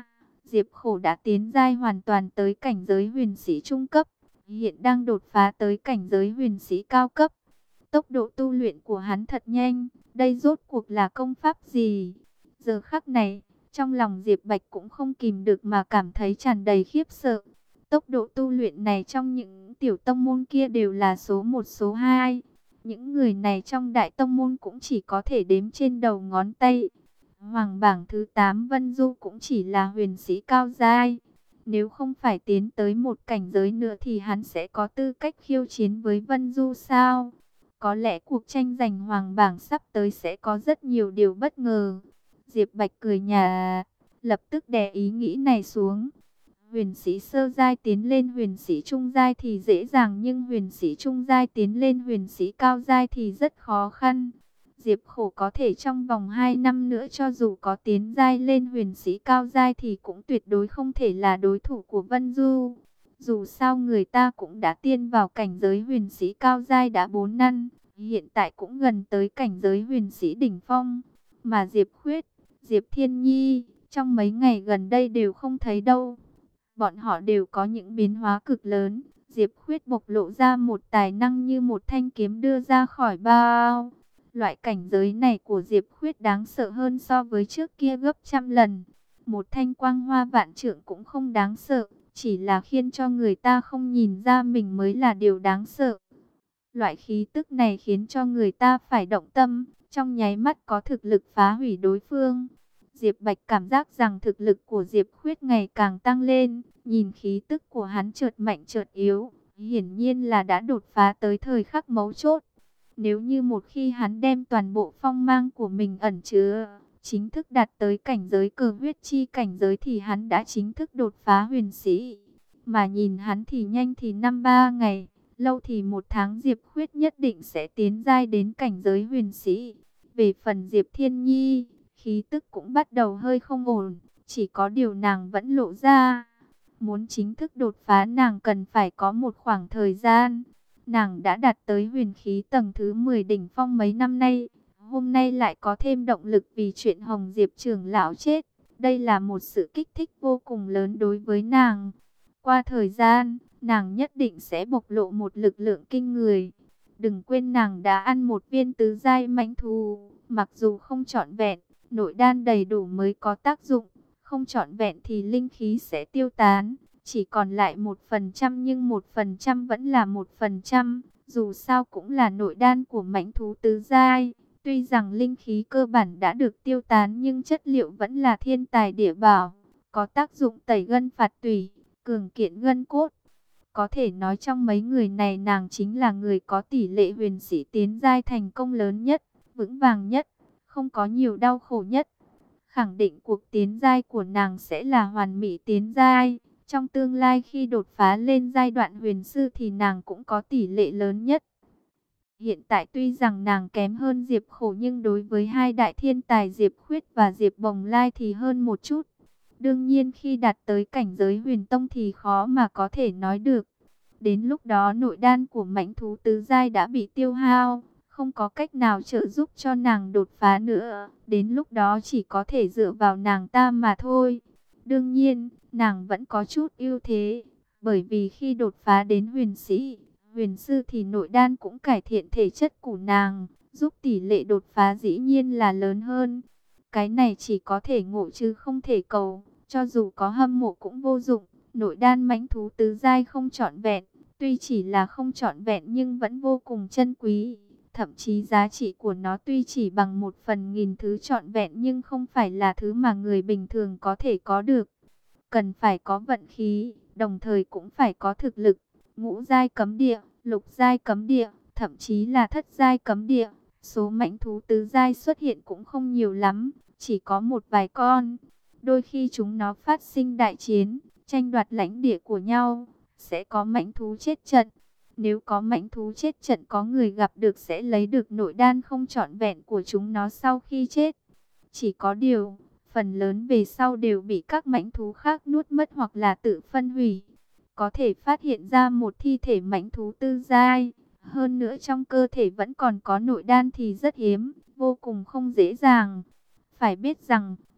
A: Diệp Khổ đã tiến giai hoàn toàn tới cảnh giới huyền sĩ trung cấp, hiện đang đột phá tới cảnh giới huyền sĩ cao cấp. Tốc độ tu luyện của hắn thật nhanh, đây rốt cuộc là công pháp gì? Giờ khắc này, trong lòng Diệp Bạch cũng không kìm được mà cảm thấy tràn đầy khiếp sợ. Tốc độ tu luyện này trong những tiểu tông môn kia đều là số 1 số 2. Những người này trong đại tông môn cũng chỉ có thể đếm trên đầu ngón tay. Hoàng bảng thứ 8 Vân Du cũng chỉ là huyền sĩ cao giai. Nếu không phải tiến tới một cảnh giới nữa thì hắn sẽ có tư cách khiêu chiến với Vân Du sao? Có lẽ cuộc tranh giành hoàng bảng sắp tới sẽ có rất nhiều điều bất ngờ. Diệp Bạch cười nhạt, lập tức đè ý nghĩ này xuống. Huyền sĩ sơ giai tiến lên huyền sĩ trung giai thì dễ dàng, nhưng huyền sĩ trung giai tiến lên huyền sĩ cao giai thì rất khó khăn. Diệp Khổ có thể trong vòng 2 năm nữa cho dù có tiến giai lên huyền sĩ cao giai thì cũng tuyệt đối không thể là đối thủ của Vân Du. Dù sao người ta cũng đã tiên vào cảnh giới huyền sĩ cao giai đã 4 năm, hiện tại cũng gần tới cảnh giới huyền sĩ đỉnh phong. Mà Diệp Khuyết, Diệp Thiên Nhi, trong mấy ngày gần đây đều không thấy đâu. Bọn họ đều có những biến hóa cực lớn. Diệp Khuyết bộc lộ ra một tài năng như một thanh kiếm đưa ra khỏi bao. Loại cảnh giới này của Diệp Khuyết đáng sợ hơn so với trước kia gấp trăm lần. Một thanh quang hoa vạn trượng cũng không đáng sợ, chỉ là khiến cho người ta không nhìn ra mình mới là điều đáng sợ. Loại khí tức này khiến cho người ta phải động tâm, trong nháy mắt có thực lực phá hủy đối phương. Diệp Bạch cảm giác rằng thực lực của Diệp Khuyết ngày càng tăng lên, nhìn khí tức của hắn chợt mạnh chợt yếu, hiển nhiên là đã đột phá tới thời khắc mấu chốt. Nếu như một khi hắn đem toàn bộ phong mang của mình ẩn chứa, chính thức đạt tới cảnh giới cờ huyết chi cảnh giới thì hắn đã chính thức đột phá huyền sĩ. Mà nhìn hắn thì nhanh thì 5-3 ngày, lâu thì 1 tháng Diệp Khuyết nhất định sẽ tiến giai đến cảnh giới huyền sĩ. Về phần Diệp Thiên Nhi, khí tức cũng bắt đầu hơi không ổn, chỉ có điều nàng vẫn lộ ra. Muốn chính thức đột phá nàng cần phải có một khoảng thời gian. Nàng đã đạt tới huyền khí tầng thứ 10 đỉnh phong mấy năm nay. Hôm nay lại có thêm động lực vì chuyện Hồng Diệp trưởng lão chết. Đây là một sự kích thích vô cùng lớn đối với nàng. Qua thời gian, nàng nhất định sẽ bộc lộ một lực lượng kinh người. Đừng quên nàng đã ăn một viên tứ giai mãnh thú. Mặc dù không trọn vẹn, nội đan đầy đủ mới có tác dụng. Không trọn vẹn thì linh khí sẽ tiêu tán. Chỉ còn lại 1%, nhưng 1% vẫn là 1%. Dù sao cũng là nội đan của mãnh thú tứ giai. Tuy rằng linh khí cơ bản đã được tiêu tán nhưng chất liệu vẫn là thiên tài địa bảo. Có tác dụng tẩy gân phạt tủy, cường kiện gân cốt. Có thể nói trong mấy người này nàng chính là người có tỷ lệ huyền sĩ tiến giai thành công lớn nhất, vững vàng nhất, không có nhiều đau khổ nhất. Khẳng định cuộc tiến giai của nàng sẽ là hoàn mỹ tiến giai. Trong tương lai khi đột phá lên giai đoạn huyền sư thì nàng cũng có tỷ lệ lớn nhất. Hiện tại tuy rằng nàng kém hơn Diệp Khổ nhưng đối với hai đại thiên tài Diệp Khuyết và Diệp Bồng Lai thì hơn một chút. Đương nhiên khi đạt tới cảnh giới huyền tông thì khó mà có thể nói được. Đến lúc đó nội đan của mãnh thú tứ giai đã bị tiêu hao, không có cách nào trợ giúp cho nàng đột phá nữa. Đến lúc đó chỉ có thể dựa vào nàng ta mà thôi. Đương nhiên, nàng vẫn có chút ưu thế, bởi vì khi đột phá đến huyền sĩ, huyền sư thì nội đan cũng cải thiện thể chất của nàng, giúp tỷ lệ đột phá dĩ nhiên là lớn hơn. Cái này chỉ có thể ngộ chứ không thể cầu, cho dù có hâm mộ cũng vô dụng. Nội đan mãnh thú tứ giai không trọn vẹn, tuy chỉ là không trọn vẹn nhưng vẫn vô cùng chân quý. Thậm chí giá trị của nó tuy chỉ bằng 1/1000 thứ trọn vẹn nhưng không phải là thứ mà người bình thường có thể có được. Cần phải có vận khí, đồng thời cũng phải có thực lực. Ngũ giai cấm địa, lục giai cấm địa, thậm chí là thất giai cấm địa. Số mãnh thú tứ giai xuất hiện cũng không nhiều lắm, chỉ có một vài con. Đôi khi chúng nó phát sinh đại chiến, tranh đoạt lãnh địa của nhau, sẽ có mãnh thú chết trận. Nếu có mãnh thú chết trận có người gặp được sẽ lấy được nội đan không trọn vẹn của chúng nó sau khi chết. Chỉ có điều, phần lớn về sau đều bị các mãnh thú khác nuốt mất hoặc là tự phân hủy. Có thể phát hiện ra một thi thể mãnh thú tư giai, hơn nữa trong cơ thể vẫn còn có nội đan thì rất hiếm, vô cùng không dễ dàng. Phải biết rằng,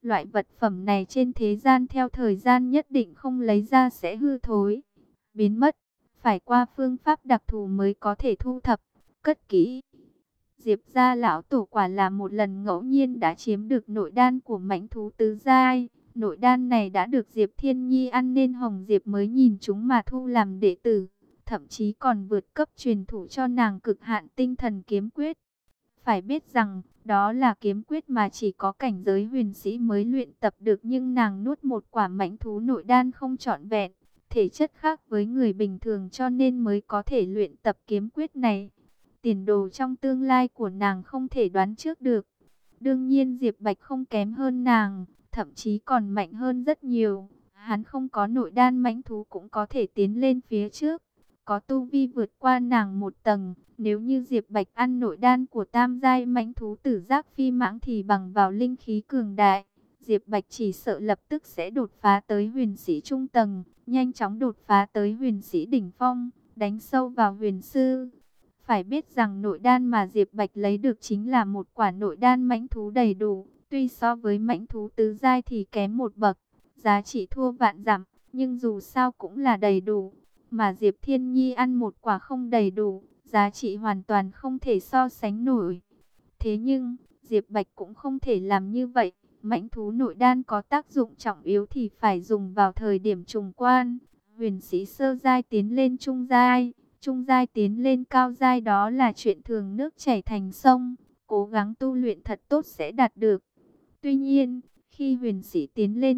A: Loại vật phẩm này trên thế gian theo thời gian nhất định không lấy ra sẽ hư thối, biến mất. Phải qua phương pháp đặc thù mới có thể thu thập, cất kỹ. Diệp gia lão tổ quả là một lần ngẫu nhiên đã chiếm được nội đan của mãnh thú tứ giai. Nội đan này đã được Diệp Thiên Nhi ăn nên Hồng Diệp mới nhìn chúng mà thu làm đệ tử. Thậm chí còn vượt cấp truyền thụ cho nàng cực hạn tinh thần kiếm quyết. Phải biết rằng, đó là kiếm quyết mà chỉ có cảnh giới huyền sĩ mới luyện tập được, nhưng nàng nuốt một quả mãnh thú nội đan không trọn vẹn, thể chất khác với người bình thường cho nên mới có thể luyện tập kiếm quyết này. Tiền đồ trong tương lai của nàng không thể đoán trước được. Đương nhiên Diệp Bạch không kém hơn nàng, thậm chí còn mạnh hơn rất nhiều. Hắn không có nội đan mãnh thú cũng có thể tiến lên phía trước, có tu vi vượt qua nàng một tầng. Nếu như Diệp Bạch ăn nội đan của tam giai mãnh thú tử giác phi mãng thì bằng vào linh khí cường đại, Diệp Bạch chỉ sợ lập tức sẽ đột phá tới huyền sĩ trung tầng, nhanh chóng đột phá tới huyền sĩ đỉnh phong, đánh sâu vào huyền sư. Phải biết rằng nội đan mà Diệp Bạch lấy được chính là một quả nội đan mãnh thú đầy đủ, tuy so với mãnh thú tứ giai thì kém một bậc, giá trị thua vạn dặm, nhưng dù sao cũng là đầy đủ. Mà Diệp Thiên Nhi ăn một quả không đầy đủ, giá trị hoàn toàn không thể so sánh nổi. Thế nhưng, Diệp Bạch cũng không thể làm như vậy. Mãnh thú nội đan có tác dụng trọng yếu thì phải dùng vào thời điểm trùng quan. Huyền sĩ sơ giai tiến lên trung giai tiến lên cao giai, đó là chuyện thường nước chảy thành sông. Cố gắng tu luyện thật tốt sẽ đạt được. Tuy nhiên, khi huyền sĩ tiến lên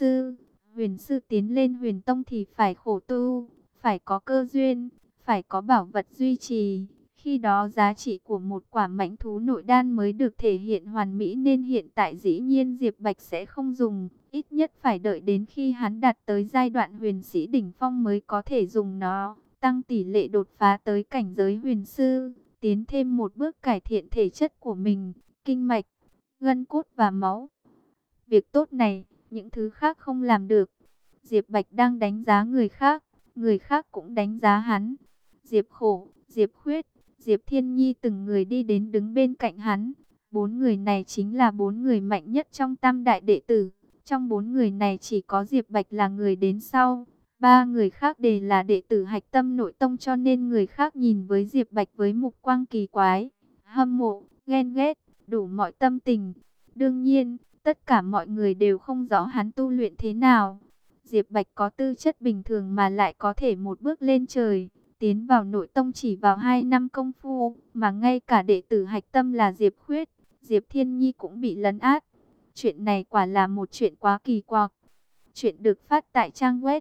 A: huyền sư tiến lên huyền tông thì phải khổ tu, phải có cơ duyên, phải có bảo vật duy trì. Khi đó giá trị của một quả mãnh thú nội đan mới được thể hiện hoàn mỹ, nên hiện tại dĩ nhiên Diệp Bạch sẽ không dùng. Ít nhất phải đợi đến khi hắn đạt tới giai đoạn huyền sĩ đỉnh phong mới có thể dùng nó, tăng tỷ lệ đột phá tới cảnh giới huyền sư, tiến thêm một bước cải thiện thể chất của mình, kinh mạch, gân cốt và máu. Việc tốt này, những thứ khác không làm được. Diệp Bạch đang đánh giá người khác cũng đánh giá hắn. Diệp Khổ, Diệp Khuyết, Diệp Thiên Nhi từng người đi đến đứng bên cạnh hắn. 4 người này chính là 4 người mạnh nhất trong tam đại đệ tử. Trong 4 người này chỉ có Diệp Bạch là người đến sau. 3 người khác đều là đệ tử hạch tâm nội tông, cho nên người khác nhìn với Diệp Bạch với mục quang kỳ quái, hâm mộ, ghen ghét, đủ mọi tâm tình. Đương nhiên, tất cả mọi người đều không rõ hắn tu luyện thế nào. Diệp Bạch có tư chất bình thường mà lại có thể một bước lên trời, tiến vào nội tông chỉ vào 2 năm công phu, mà ngay cả đệ tử hạch tâm là Diệp Khuyết, Diệp Thiên Nhi cũng bị lấn át. Chuyện này quả là một chuyện quá kỳ quặc. Chuyện được phát tại trang web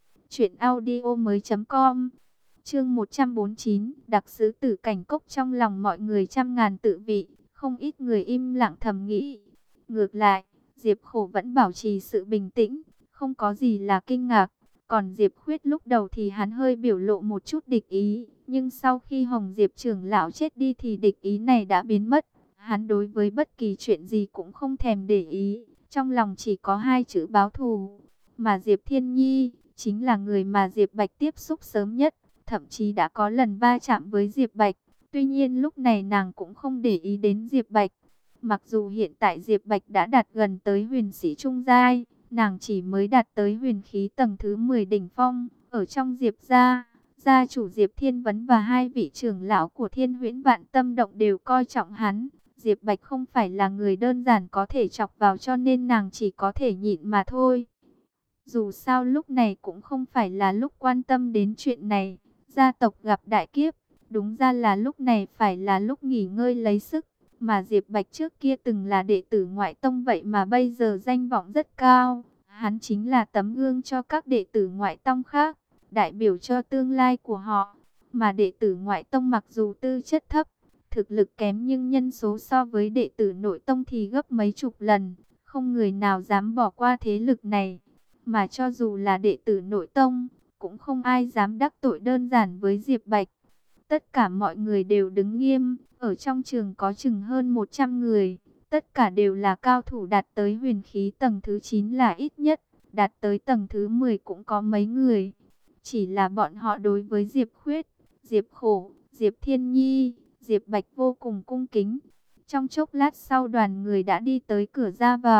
A: truyệnaudiomoi.com. Chương 149, đặc sứ Tử Cảnh Cốc. Trong lòng mọi người trăm ngàn tự vị, không ít người im lặng thầm nghĩ. Ngược lại, Diệp Khổ vẫn bảo trì sự bình tĩnh, không có gì là kinh ngạc. Còn Diệp Khuyết lúc đầu thì hắn hơi biểu lộ một chút địch ý, nhưng sau khi Hồng Diệp trưởng lão chết đi thì địch ý này đã biến mất. Hắn đối với bất kỳ chuyện gì cũng không thèm để ý, trong lòng chỉ có 2 chữ báo thù. Mà Diệp Thiên Nhi chính là người mà Diệp Bạch tiếp xúc sớm nhất, thậm chí đã có lần va chạm với Diệp Bạch. Tuy nhiên lúc này nàng cũng không để ý đến Diệp Bạch. Mặc dù hiện tại Diệp Bạch đã đạt gần tới huyền sĩ trung giai, nàng chỉ mới đạt tới huyền khí tầng thứ 10 đỉnh phong. Ở trong Diệp gia, gia chủ Diệp Thiên Vấn và 2 vị trưởng lão của Thiên Huyễn Vạn Tâm Động đều coi trọng hắn. Diệp Bạch không phải là người đơn giản có thể chọc vào, cho nên nàng chỉ có thể nhịn mà thôi. Dù sao lúc này cũng không phải là lúc quan tâm đến chuyện này. Gia tộc gặp đại kiếp, đúng ra là lúc này phải là lúc nghỉ ngơi lấy sức. Mà Diệp Bạch trước kia từng là đệ tử ngoại tông, vậy mà bây giờ danh vọng rất cao. Hắn chính là tấm gương cho các đệ tử ngoại tông khác, đại biểu cho tương lai của họ. Mà đệ tử ngoại tông mặc dù tư chất thấp, thực lực kém, nhưng nhân số so với đệ tử nội tông thì gấp mấy chục lần. Không người nào dám bỏ qua thế lực này. Mà cho dù là đệ tử nội tông, cũng không ai dám đắc tội đơn giản với Diệp Bạch. Tất cả mọi người đều đứng nghiêm, ở trong trường có chừng hơn 100 người. Tất cả đều là cao thủ, đạt tới huyền khí tầng thứ 9 là ít nhất, đạt tới tầng thứ 10 cũng có mấy người. Chỉ là bọn họ đối với Diệp Khuyết, Diệp Khổ, Diệp Thiên Nhi, Diệp Bạch vô cùng cung kính. Trong chốc lát sau đoàn người đã đi tới cửa ra vào.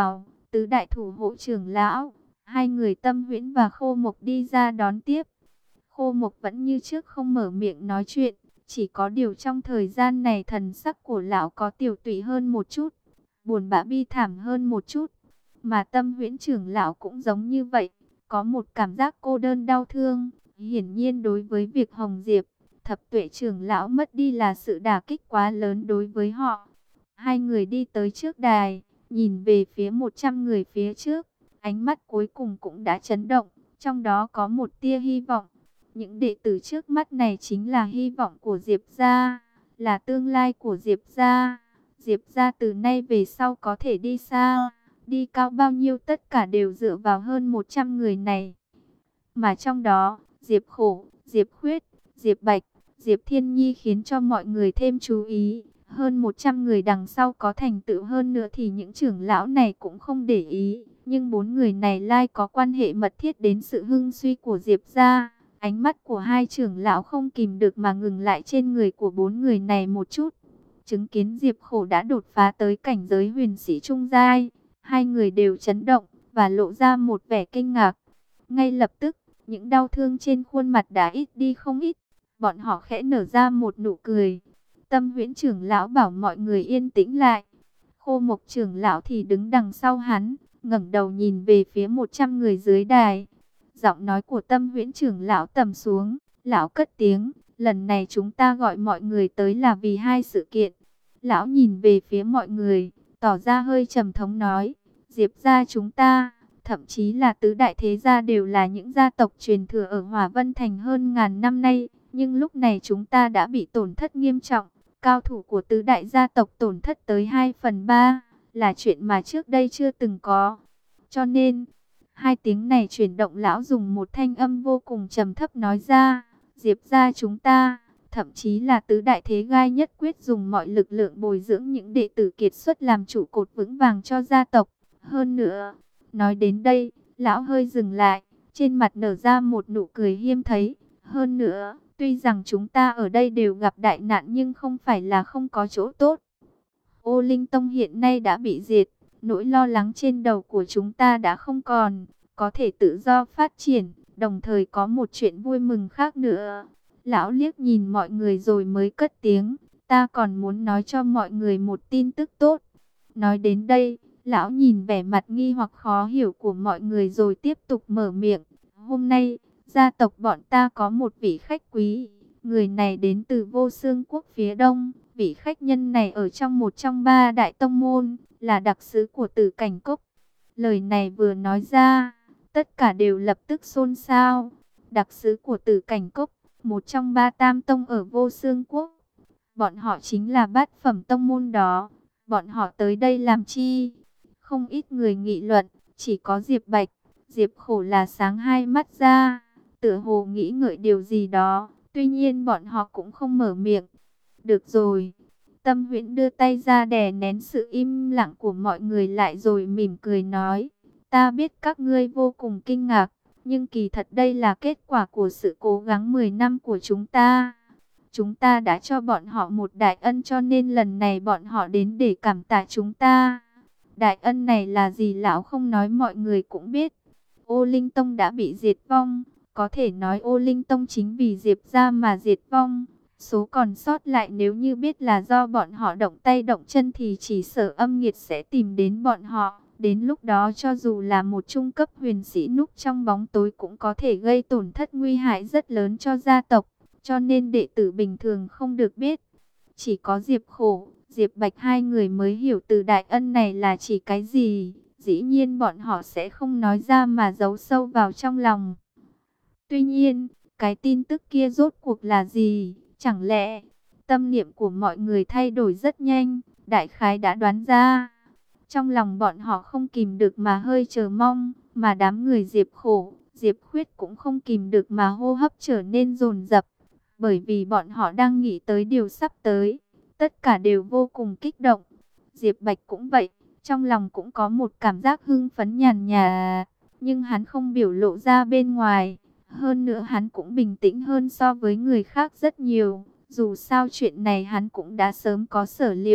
A: tứ đại thủ hộ trưởng lão, hai người Tâm Huyễn và Khô Mộc đi ra đón tiếp. Khô Mộc vẫn như trước không mở miệng nói chuyện, chỉ có điều trong thời gian này thần sắc của lão có tiểu tụy hơn một chút, buồn bã bi thảm hơn một chút. Mà Tâm Huyễn trưởng lão cũng giống như vậy, có một cảm giác cô đơn đau thương. Hiển nhiên đối với việc Hồng Diệp, Thập Tuệ trưởng lão mất đi là sự đả kích quá lớn đối với họ. Hai người đi tới trước đài, nhìn về phía 100 người phía trước, ánh mắt cuối cùng cũng đã chấn động, trong đó có một tia hy vọng. Những đệ tử trước mắt này chính là hy vọng của Diệp gia, là tương lai của Diệp gia. Diệp gia từ nay về sau có thể đi xa, đi cao bao nhiêu tất cả đều dựa vào hơn 100 người này. Mà trong đó, Diệp Khổ, Diệp Khuyết, Diệp Bạch, Diệp Thiên Nhi khiến cho mọi người thêm chú ý. Hơn 100 người đằng sau có thành tựu hơn nữa thì những trưởng lão này cũng không để ý. Nhưng bốn người này lai có quan hệ mật thiết đến sự hưng suy của Diệp gia. Ánh mắt của hai trưởng lão không kìm được mà ngừng lại trên người của bốn người này một chút. Chứng kiến Diệp Khổ đã đột phá tới cảnh giới huyền sĩ trung giai, hai người đều chấn động và lộ ra một vẻ kinh ngạc. Ngay lập tức, những đau thương trên khuôn mặt đã ít đi không ít. Bọn họ khẽ nở ra một nụ cười. Tâm Huyễn trưởng lão bảo mọi người yên tĩnh lại. Khô Mộc trưởng lão thì đứng đằng sau hắn, ngẩng đầu nhìn về phía 100 người dưới đài. Giọng nói của Tâm Huyễn trưởng lão trầm xuống, lão cất tiếng, lần này chúng ta gọi mọi người tới là vì hai sự kiện. Lão nhìn về phía mọi người, tỏ ra hơi trầm thống nói, Diệp gia chúng ta, thậm chí là tứ đại thế gia đều là những gia tộc truyền thừa ở Hỏa Vân Thành hơn ngàn năm nay, nhưng lúc này chúng ta đã bị tổn thất nghiêm trọng. Cao thủ của tứ đại gia tộc tổn thất tới 2/3, là chuyện mà trước đây chưa từng có. Cho nên, hai tiếng này chuyển động, lão dùng một thanh âm vô cùng trầm thấp nói ra, Diệp gia chúng ta, thậm chí là tứ đại thế gai nhất quyết dùng mọi lực lượng bồi dưỡng những đệ tử kiệt xuất làm trụ cột vững vàng cho gia tộc. Hơn nữa, nói đến đây, lão hơi dừng lại, trên mặt nở ra một nụ cười hiếm thấy. Hơn nữa, tuy rằng chúng ta ở đây đều gặp đại nạn nhưng không phải là không có chỗ tốt. Ô Linh Tông hiện nay đã bị diệt, nỗi lo lắng trên đầu của chúng ta đã không còn, có thể tự do phát triển, đồng thời có một chuyện vui mừng khác nữa. Lão liếc nhìn mọi người rồi mới cất tiếng, ta còn muốn nói cho mọi người một tin tức tốt. Nói đến đây, lão nhìn vẻ mặt nghi hoặc khó hiểu của mọi người rồi tiếp tục mở miệng. Hôm nay, gia tộc bọn ta có một vị khách quý, người này đến từ Vô Xương Quốc phía đông. Vị khách nhân này ở trong một trong ba đại tông môn, là đặc sứ của Tử Cảnh Cốc. Lời này vừa nói ra, tất cả đều lập tức xôn xao. Đặc sứ của Tử Cảnh Cốc, một trong ba tam tông ở Vô Xương Quốc. Bọn họ chính là bát phẩm tông môn đó. Bọn họ tới đây làm chi? Không ít người nghị luận, chỉ có Diệp Bạch, Diệp Khổ là sáng hai mắt ra, tựa hồ nghĩ ngợi điều gì đó. Tuy nhiên bọn họ cũng không mở miệng. Được rồi. Tâm Huyễn đưa tay ra đè nén sự im lặng của mọi người lại rồi mỉm cười nói. Ta biết các ngươi vô cùng kinh ngạc, nhưng kỳ thật đây là kết quả của sự cố gắng 10 năm của chúng ta. Chúng ta đã cho bọn họ một đại ân cho nên lần này bọn họ đến để cảm tạ chúng ta. Đại ân này là gì lão không nói mọi người cũng biết. Ô Linh Tông đã bị diệt vong. Có thể nói Ô Linh Tông chính vì Diệp gia mà diệt vong. Số còn sót lại nếu như biết là do bọn họ động tay động chân thì chỉ sợ âm nghiệt sẽ tìm đến bọn họ. Đến lúc đó cho dù là một trung cấp huyền sĩ núp trong bóng tối cũng có thể gây tổn thất nguy hại rất lớn cho gia tộc. Cho nên đệ tử bình thường không được biết. Chỉ có Diệp Khổ, Diệp Bạch hai người mới hiểu từ đại ân này là chỉ cái gì. Dĩ nhiên bọn họ sẽ không nói ra mà giấu sâu vào trong lòng. Tuy nhiên, cái tin tức kia rốt cuộc là gì? Chẳng lẽ tâm niệm của mọi người thay đổi rất nhanh, đại khái đã đoán ra. Trong lòng bọn họ không kìm được mà hơi chờ mong, mà đám người Diệp Khổ, Diệp Khuyết cũng không kìm được mà hô hấp trở nên dồn dập. Bởi vì bọn họ đang nghĩ tới điều sắp tới, tất cả đều vô cùng kích động. Diệp Bạch cũng vậy, trong lòng cũng có một cảm giác hưng phấn nhàn nhạt, nhưng hắn không biểu lộ ra bên ngoài. Hơn nữa hắn cũng bình tĩnh hơn so với người khác rất nhiều. Dù sao chuyện này hắn cũng đã sớm có sở liệu.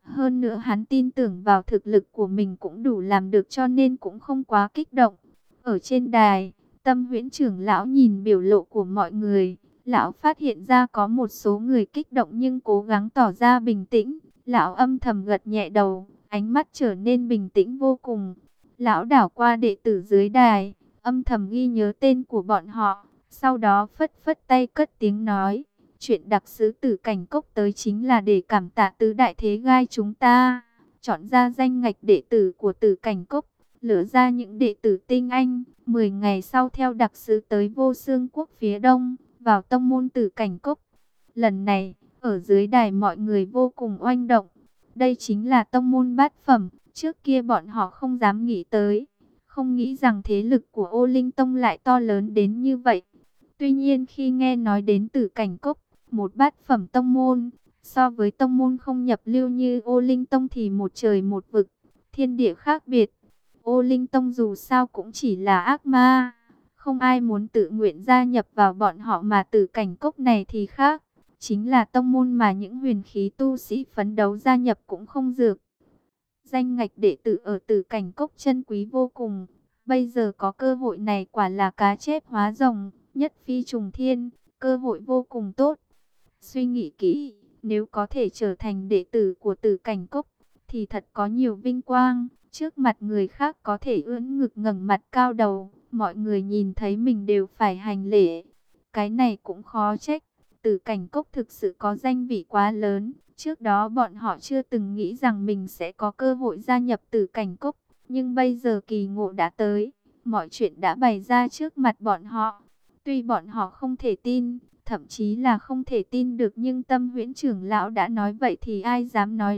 A: Hơn nữa hắn tin tưởng vào thực lực của mình cũng đủ làm được, cho nên cũng không quá kích động. Ở trên đài, Tâm Huyễn trưởng lão nhìn biểu lộ của mọi người. Lão phát hiện ra có một số người kích động nhưng cố gắng tỏ ra bình tĩnh. Lão âm thầm gật nhẹ đầu, ánh mắt trở nên bình tĩnh vô cùng. Lão đảo qua đệ tử dưới đài, âm thầm ghi nhớ tên của bọn họ. Sau đó phất phất tay cất tiếng nói. Chuyện đặc sứ Tử Cảnh Cốc tới chính là để cảm tạ tứ đại thế gai chúng ta. Chọn ra danh ngạch đệ tử của Tử Cảnh Cốc, lựa ra những đệ tử tinh anh. 10 ngày sau theo đặc sứ tới Vô Xương Quốc phía đông, vào tông môn Tử Cảnh Cốc. Lần này, ở dưới đài mọi người vô cùng oanh động. Đây chính là tông môn bát phẩm, trước kia bọn họ không dám nghĩ tới. Không nghĩ rằng thế lực của Ô Linh Tông lại to lớn đến như vậy. Tuy nhiên khi nghe nói đến Tử Cảnh Cốc, một bát phẩm tông môn, so với tông môn không nhập lưu như Ô Linh Tông thì một trời một vực, thiên địa khác biệt. Ô Linh Tông dù sao cũng chỉ là ác ma, không ai muốn tự nguyện gia nhập vào bọn họ, mà Tử Cảnh Cốc này thì khác, chính là tông môn mà những huyền khí tu sĩ phấn đấu gia nhập cũng không dược. Danh ngạch đệ tử ở Tử Cảnh Cốc chân quý vô cùng, bây giờ có cơ hội này quả là cá chép hóa rồng, nhất phi trùng thiên, cơ hội vô cùng tốt. Suy nghĩ kỹ, nếu có thể trở thành đệ tử của Tử Cảnh Cốc, thì thật có nhiều vinh quang. Trước mặt người khác có thể ưỡn ngực ngẩng mặt cao đầu, mọi người nhìn thấy mình đều phải hành lễ. Cái này cũng khó trách, Tử Cảnh Cốc thực sự có danh vị quá lớn. Trước đó bọn họ chưa từng nghĩ rằng mình sẽ có cơ hội gia nhập Tử Cảnh Cốc, nhưng bây giờ kỳ ngộ đã tới, mọi chuyện đã bày ra trước mặt bọn họ. Tuy bọn họ không thể tin, thậm chí là không thể tin được, nhưng Tâm Huyễn trưởng lão đã nói vậy thì ai dám nói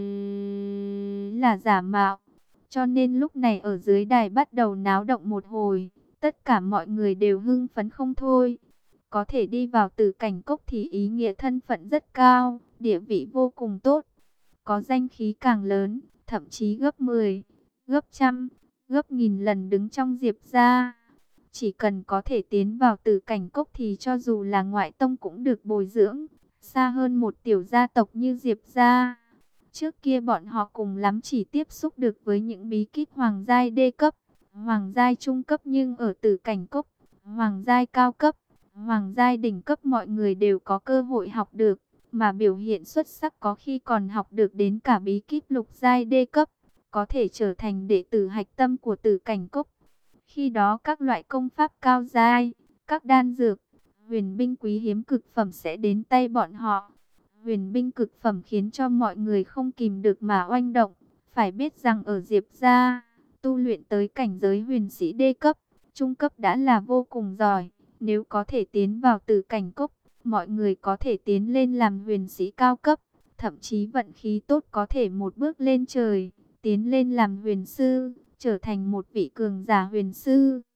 A: là giả mạo. Cho nên lúc này ở dưới đài bắt đầu náo động một hồi, tất cả mọi người đều hưng phấn không thôi. Có thể đi vào Tử Cảnh Cốc thì ý nghĩa thân phận rất cao, địa vị vô cùng tốt, có danh khí càng lớn, thậm chí gấp 10, gấp trăm, gấp nghìn lần đứng trong Diệp gia. Chỉ cần có thể tiến vào Tử Cảnh Cốc thì cho dù là ngoại tông cũng được bồi dưỡng, xa hơn một tiểu gia tộc như Diệp gia. Trước kia bọn họ cùng lắm chỉ tiếp xúc được với những bí kíp hoàng giai đê cấp, hoàng giai trung cấp, nhưng ở Tử Cảnh Cốc, hoàng giai cao cấp, hoàng giai đỉnh cấp mọi người đều có cơ hội học được, mà biểu hiện xuất sắc có khi còn học được đến cả bí kíp lục giai đê cấp, có thể trở thành đệ tử hạch tâm của Tử Cảnh Cốc. Khi đó các loại công pháp cao giai, các đan dược, huyền binh quý hiếm cực phẩm sẽ đến tay bọn họ. Huyền binh cực phẩm khiến cho mọi người không kìm được mà oanh động. Phải biết rằng ở Diệp gia, tu luyện tới cảnh giới huyền sĩ đê cấp, trung cấp đã là vô cùng giỏi. Nếu có thể tiến vào Tử Cảnh Cốc, mọi người có thể tiến lên làm huyền sĩ cao cấp, thậm chí vận khí tốt có thể một bước lên trời, tiến lên làm huyền sư, trở thành một vị cường giả huyền sư.